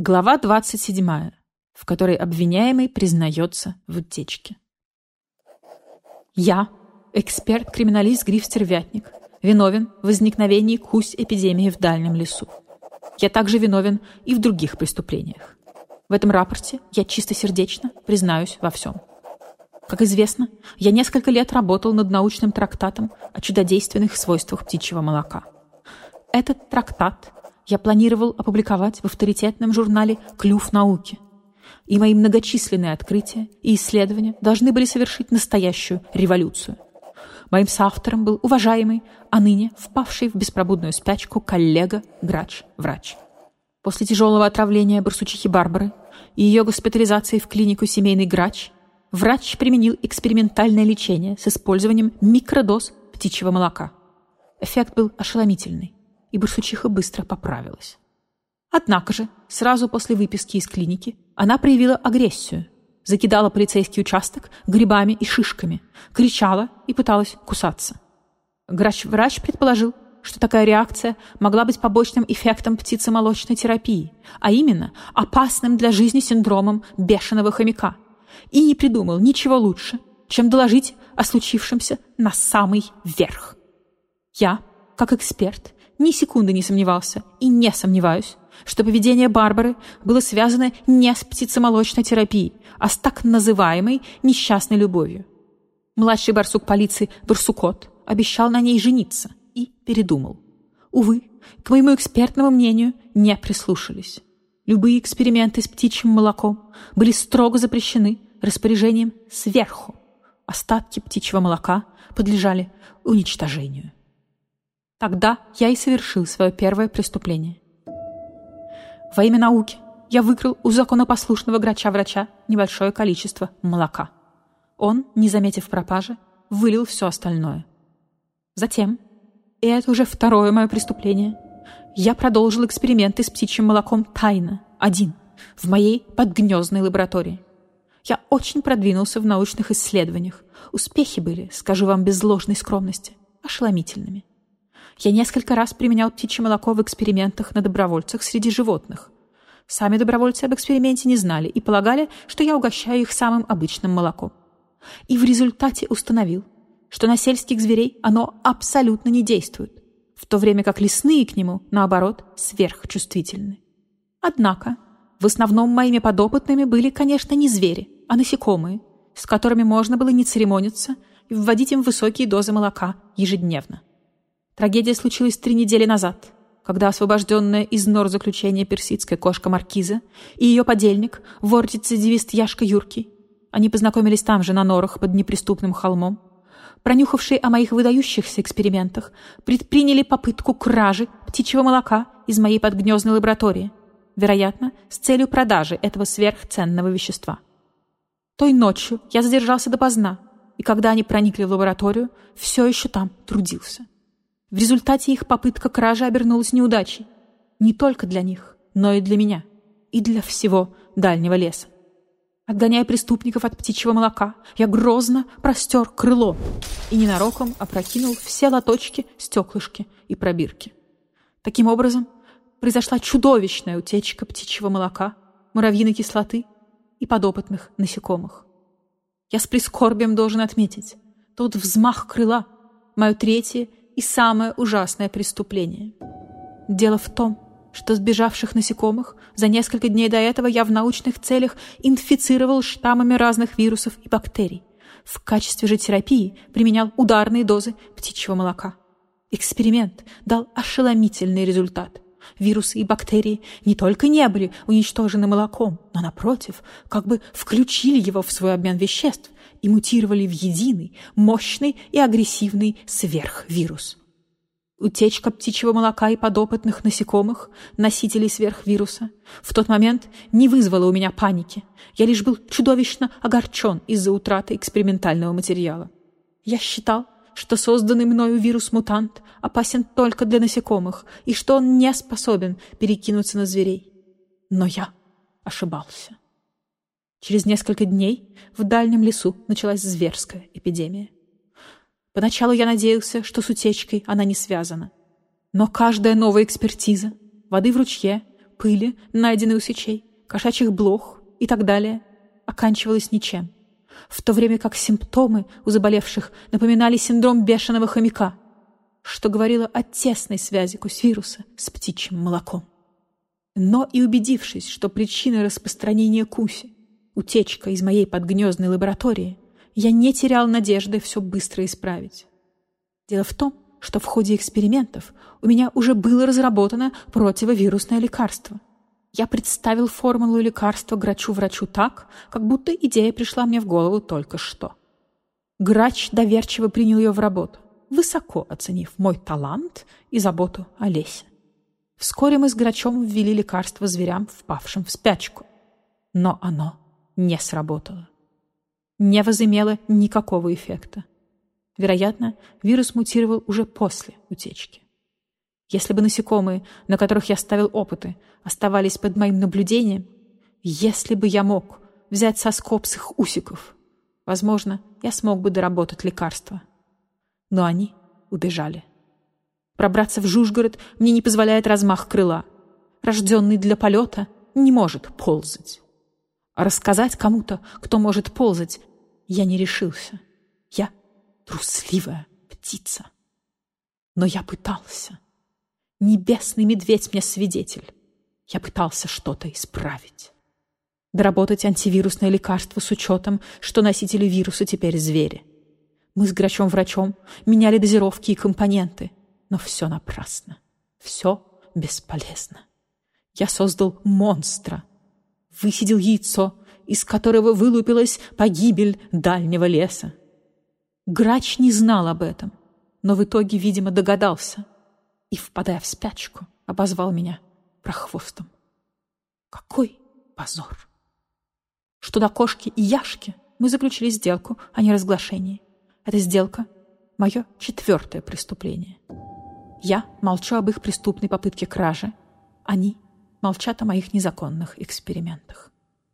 Глава 27, в которой обвиняемый признается в утечке. Я, эксперт-криминалист Гриф-Стервятник, виновен в возникновении Кусь-эпидемии в дальнем лесу. Я также виновен и в других преступлениях. В этом рапорте я чистосердечно признаюсь во всем. Как известно, я несколько лет работал над научным трактатом о чудодейственных свойствах птичьего молока. Этот трактат я планировал опубликовать в авторитетном журнале «Клюв науки». И мои многочисленные открытия и исследования должны были совершить настоящую революцию. Моим соавтором был уважаемый, а ныне впавший в беспробудную спячку коллега Грач-врач. После тяжелого отравления барсучихи Барбары и ее госпитализации в клинику «Семейный Грач» врач применил экспериментальное лечение с использованием микродоз птичьего молока. Эффект был ошеломительный, и барсучиха быстро поправилась. Однако же, сразу после выписки из клиники, она проявила агрессию, закидала полицейский участок грибами и шишками, кричала и пыталась кусаться. Грач-врач предположил, что такая реакция могла быть побочным эффектом птицемолочной терапии, а именно опасным для жизни синдромом бешеного хомяка, и не придумал ничего лучше, чем доложить о случившемся на самый верх. Я, как эксперт, ни секунды не сомневался и не сомневаюсь, что поведение Барбары было связано не с птицемолочной терапией, а с так называемой несчастной любовью. Младший барсук полиции Барсукот обещал на ней жениться и передумал. Увы, к моему экспертному мнению не прислушались. Любые эксперименты с птичьим молоком были строго запрещены распоряжением сверху. Остатки птичьего молока подлежали уничтожению. Тогда я и совершил свое первое преступление. Во имя науки я выкрал у законопослушного Грача-врача небольшое количество молока. Он, не заметив пропажи, вылил все остальное. Затем, и это уже второе мое преступление, я продолжил эксперименты с птичьим молоком тайно, один, в моей подгнездной лаборатории. Я очень продвинулся в научных исследованиях. Успехи были, скажу вам без ложной скромности, ошеломительными. Я несколько раз применял птичье молоко в экспериментах на добровольцах среди животных. Сами добровольцы об эксперименте не знали и полагали, что я угощаю их самым обычным молоком. И в результате установил, что на сельских зверей оно абсолютно не действует, в то время как лесные к нему, наоборот, сверхчувствительны. Однако, в основном моими подопытными были, конечно, не звери, а насекомые, с которыми можно было не церемониться и вводить им высокие дозы молока ежедневно. Трагедия случилась 3 недели назад, когда освобожденная из нор заключения персидская кошка Маркиза и ее подельник, вор-рецидивист Яшка Юркий, они познакомились там же на норах под неприступным холмом, пронюхавшие о моих выдающихся экспериментах, предприняли попытку кражи птичьего молока из моей подгнездной лаборатории, вероятно, с целью продажи этого сверхценного вещества. Той ночью я задержался допоздна, и когда они проникли в лабораторию, все еще там трудился. В результате их попытка кражи обернулась неудачей. Не только для них, но и для меня. И для всего дальнего леса. Отгоняя преступников от птичьего молока, я грозно простер крыло и ненароком опрокинул все лоточки, стеклышки и пробирки. Таким образом, произошла чудовищная утечка птичьего молока, муравьиной кислоты и подопытных насекомых. Я с прискорбием должен отметить, тот взмах крыла — мое третье и самое ужасное преступление. Дело в том, что сбежавших насекомых за несколько дней до этого я в научных целях инфицировал штаммами разных вирусов и бактерий. В качестве же терапии применял ударные дозы птичьего молока. Эксперимент дал ошеломительный результат. Вирусы и бактерии не только не были уничтожены молоком, но, напротив, как бы включили его в свой обмен веществ и мутировали в единый, мощный и агрессивный сверхвирус. Утечка птичьего молока и подопытных насекомых, носителей сверхвируса, в тот момент не вызвала у меня паники. Я лишь был чудовищно огорчен из-за утраты экспериментального материала. Я считал, что созданный мною вирус-мутант опасен только для насекомых и что он не способен перекинуться на зверей. Но я ошибался. Через несколько дней в дальнем лесу началась зверская эпидемия. Поначалу я надеялся, что с утечкой она не связана. Но каждая новая экспертиза, воды в ручье, пыли, найденной у свечей, кошачьих блох и так далее, оканчивалось ничем, в то время как симптомы у заболевших напоминали синдром бешеного хомяка, что говорило о тесной связи кусь-вируса с птичьим молоком. Но и убедившись, что причиной распространения куси — утечка из моей подгнездной лаборатории, я не терял надежды все быстро исправить. Дело в том, что в ходе экспериментов у меня уже было разработано противовирусное лекарство. Я представил формулу лекарства Грачу-врачу так, как будто идея пришла мне в голову только что. Грач доверчиво принял ее в работу, высоко оценив мой талант и заботу о лесе. Вскоре мы с Грачом ввели лекарство зверям, впавшим в спячку. Но оно не сработало. Не возымело никакого эффекта. Вероятно, вирус мутировал уже после утечки. Если бы насекомые, на которых я ставил опыты, оставались под моим наблюдением, если бы я мог взять соскоб с их усиков, возможно, я смог бы доработать лекарство. Но они убежали. Пробраться в Жужгород мне не позволяет размах крыла. Рожденный для полета не может ползать. А рассказать кому-то, кто может ползать, я не решился. Я трусливая птица. Но я пытался. Небесный медведь мне свидетель. Я пытался что-то исправить. Доработать антивирусное лекарство с учетом, что носители вируса теперь звери. Мы с Грачом-врачом меняли дозировки и компоненты. Но все напрасно. Все бесполезно. Я создал монстра. Высидел яйцо, из которого вылупилась погибель дальнего леса. Грач не знал об этом, но в итоге, видимо, догадался и, впадая в спячку, обозвал меня прохвостом. Какой позор! Что до кошки и Яшки, мы заключили сделку о неразглашении. Эта сделка — мое 4-е преступление. Я молчу об их преступной попытке кражи. Они молчат о моих незаконных экспериментах.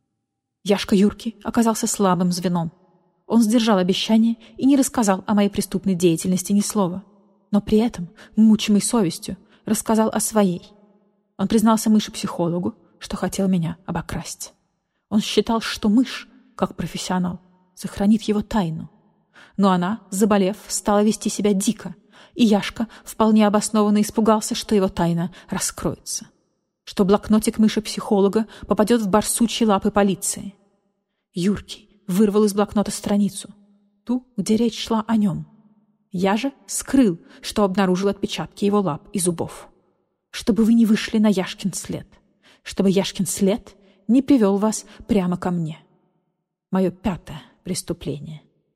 Яшка Юрки оказался слабым звеном. Он сдержал обещание и не рассказал о моей преступной деятельности ни слова. Но при этом, мучимый совестью, рассказал о своей. Он признался мыши-психологу, что хотел меня обокрасть. Он считал, что мышь, как профессионал, сохранит его тайну. Но она, заболев, стала вести себя дико, и Яшка вполне обоснованно испугался, что его тайна раскроется. Что блокнотик мыши-психолога попадет в барсучьи лапы полиции. Юркий вырвал из блокнота страницу, ту, где речь шла о нем. Я же скрыл, что обнаружил отпечатки его лап и зубов. Чтобы вы не вышли на Яшкин след. Чтобы Яшкин след не привел вас прямо ко мне. Мое 5-е преступление.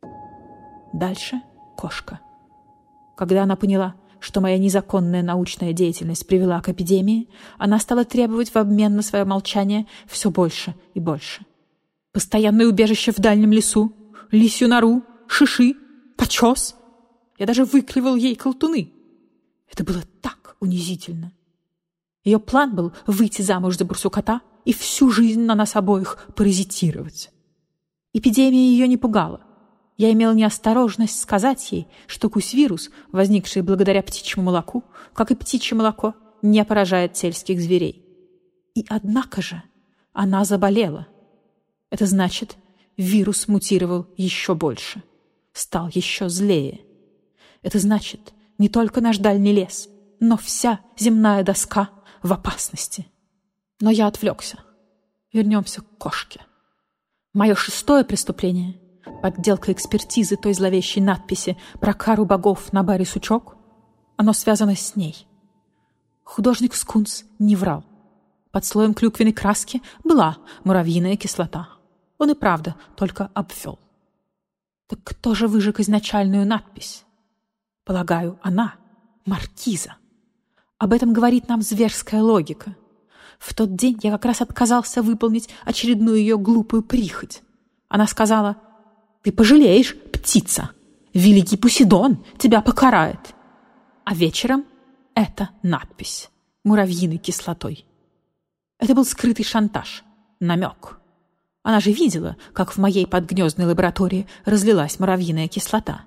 Дальше кошка. Когда она поняла, что моя незаконная научная деятельность привела к эпидемии, она стала требовать в обмен на свое молчание все больше и больше. Постоянное убежище в дальнем лесу, лисью нору, шиши, почес. Я даже выклевал ей колтуны. Это было так унизительно. Ее план был выйти замуж за барсукота и всю жизнь на нас обоих паразитировать. Эпидемия ее не пугала. Я имел неосторожность сказать ей, что кусь-вирус, возникший благодаря птичьему молоку, как и птичье молоко, не поражает сельских зверей. И однако же она заболела. Это значит, вирус мутировал еще больше, стал еще злее. Это значит, не только наш дальний лес, но вся земная доска в опасности. Но я отвлекся. Вернемся к кошке. Мое 6-е преступление — подделка экспертизы той зловещей надписи про кару богов на баре «Сучок» — оно связано с ней. Художник Скунс не врал. Под слоем клюквенной краски была муравьиная кислота. Он и правда только обвел. Так кто же выжег изначальную надпись? Полагаю, она — маркиза. Об этом говорит нам зверская логика. В тот день я как раз отказался выполнить очередную ее глупую прихоть. Она сказала: «Ты пожалеешь, птица! Великий Посейдон тебя покарает!» А вечером эта надпись муравьиной кислотой. Это был скрытый шантаж, намек. Она же видела, как в моей подгнездной лаборатории разлилась муравьиная кислота.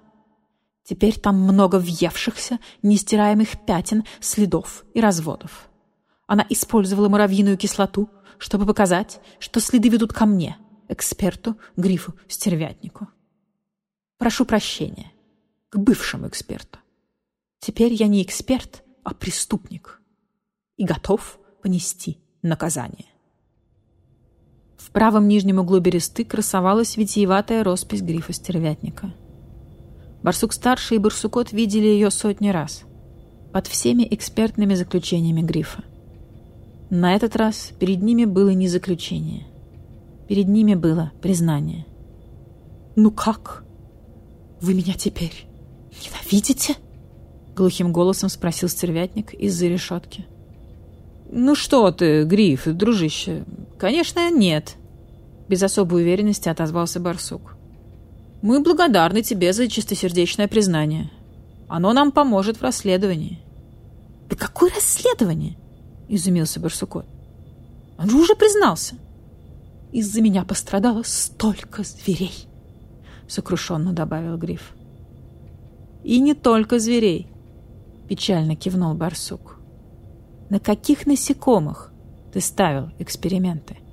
Теперь там много въевшихся, нестираемых пятен, следов и разводов. Она использовала муравьиную кислоту, чтобы показать, что следы ведут ко мне, эксперту, Грифу, стервятнику. Прошу прощения, к бывшему эксперту. Теперь я не эксперт, а преступник. И готов понести наказание. В правом нижнем углу бересты красовалась витиеватая роспись Грифа-стервятника. Барсук-старший и Барсукот видели ее сотни раз, под всеми экспертными заключениями Грифа. На этот раз перед ними было не заключение. Перед ними было признание. «Ну как? Вы меня теперь ненавидите?» Глухим голосом спросил стервятник из-за решетки. «Ну что ты, Гриф, дружище, конечно, нет», — без особой уверенности отозвался барсук. «Мы благодарны тебе за чистосердечное признание. Оно нам поможет в расследовании». «Да какое расследование?» — изумился барсукот. «Он же уже признался». «Из-за меня пострадало столько зверей», — сокрушенно добавил Гриф. «И не только зверей», — печально кивнул барсук. «На каких насекомых ты ставил эксперименты?»